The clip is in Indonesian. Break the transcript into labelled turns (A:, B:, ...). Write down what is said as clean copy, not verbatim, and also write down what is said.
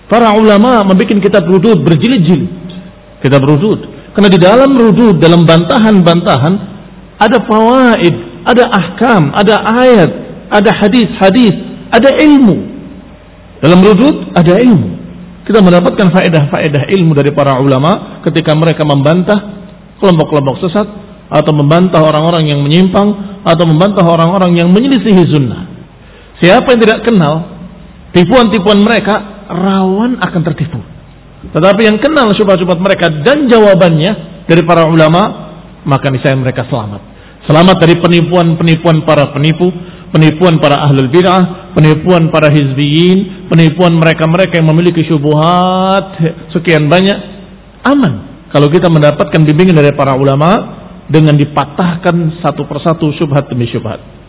A: Para ulama membuat kitab rudud berjilid-jilid. Kitab rudud. Karena di dalam rudud, dalam bantahan-bantahan, ada fawaid, ada ahkam, ada ayat, ada hadis-hadis, ada ilmu. Dalam rudud ada ilmu. Kita mendapatkan faedah-faedah ilmu dari para ulama ketika mereka membantah kelompok-kelompok sesat, atau membantah orang-orang yang menyimpang, atau membantah orang-orang yang menyelisihi sunnah. Siapa yang tidak kenal tipuan-tipuan mereka, rawan akan tertipu. Tetapi yang kenal syubhat-syubhat mereka dan jawabannya dari para ulama, maka niscaya mereka selamat. Selamat dari penipuan-penipuan para penipu, penipuan para ahlul bid'ah, penipuan para hizbiyin, penipuan mereka-mereka yang memiliki syubhat sekian banyak. Aman kalau kita mendapatkan bimbingan dari para ulama dengan dipatahkan satu persatu syubhat demi syubhat.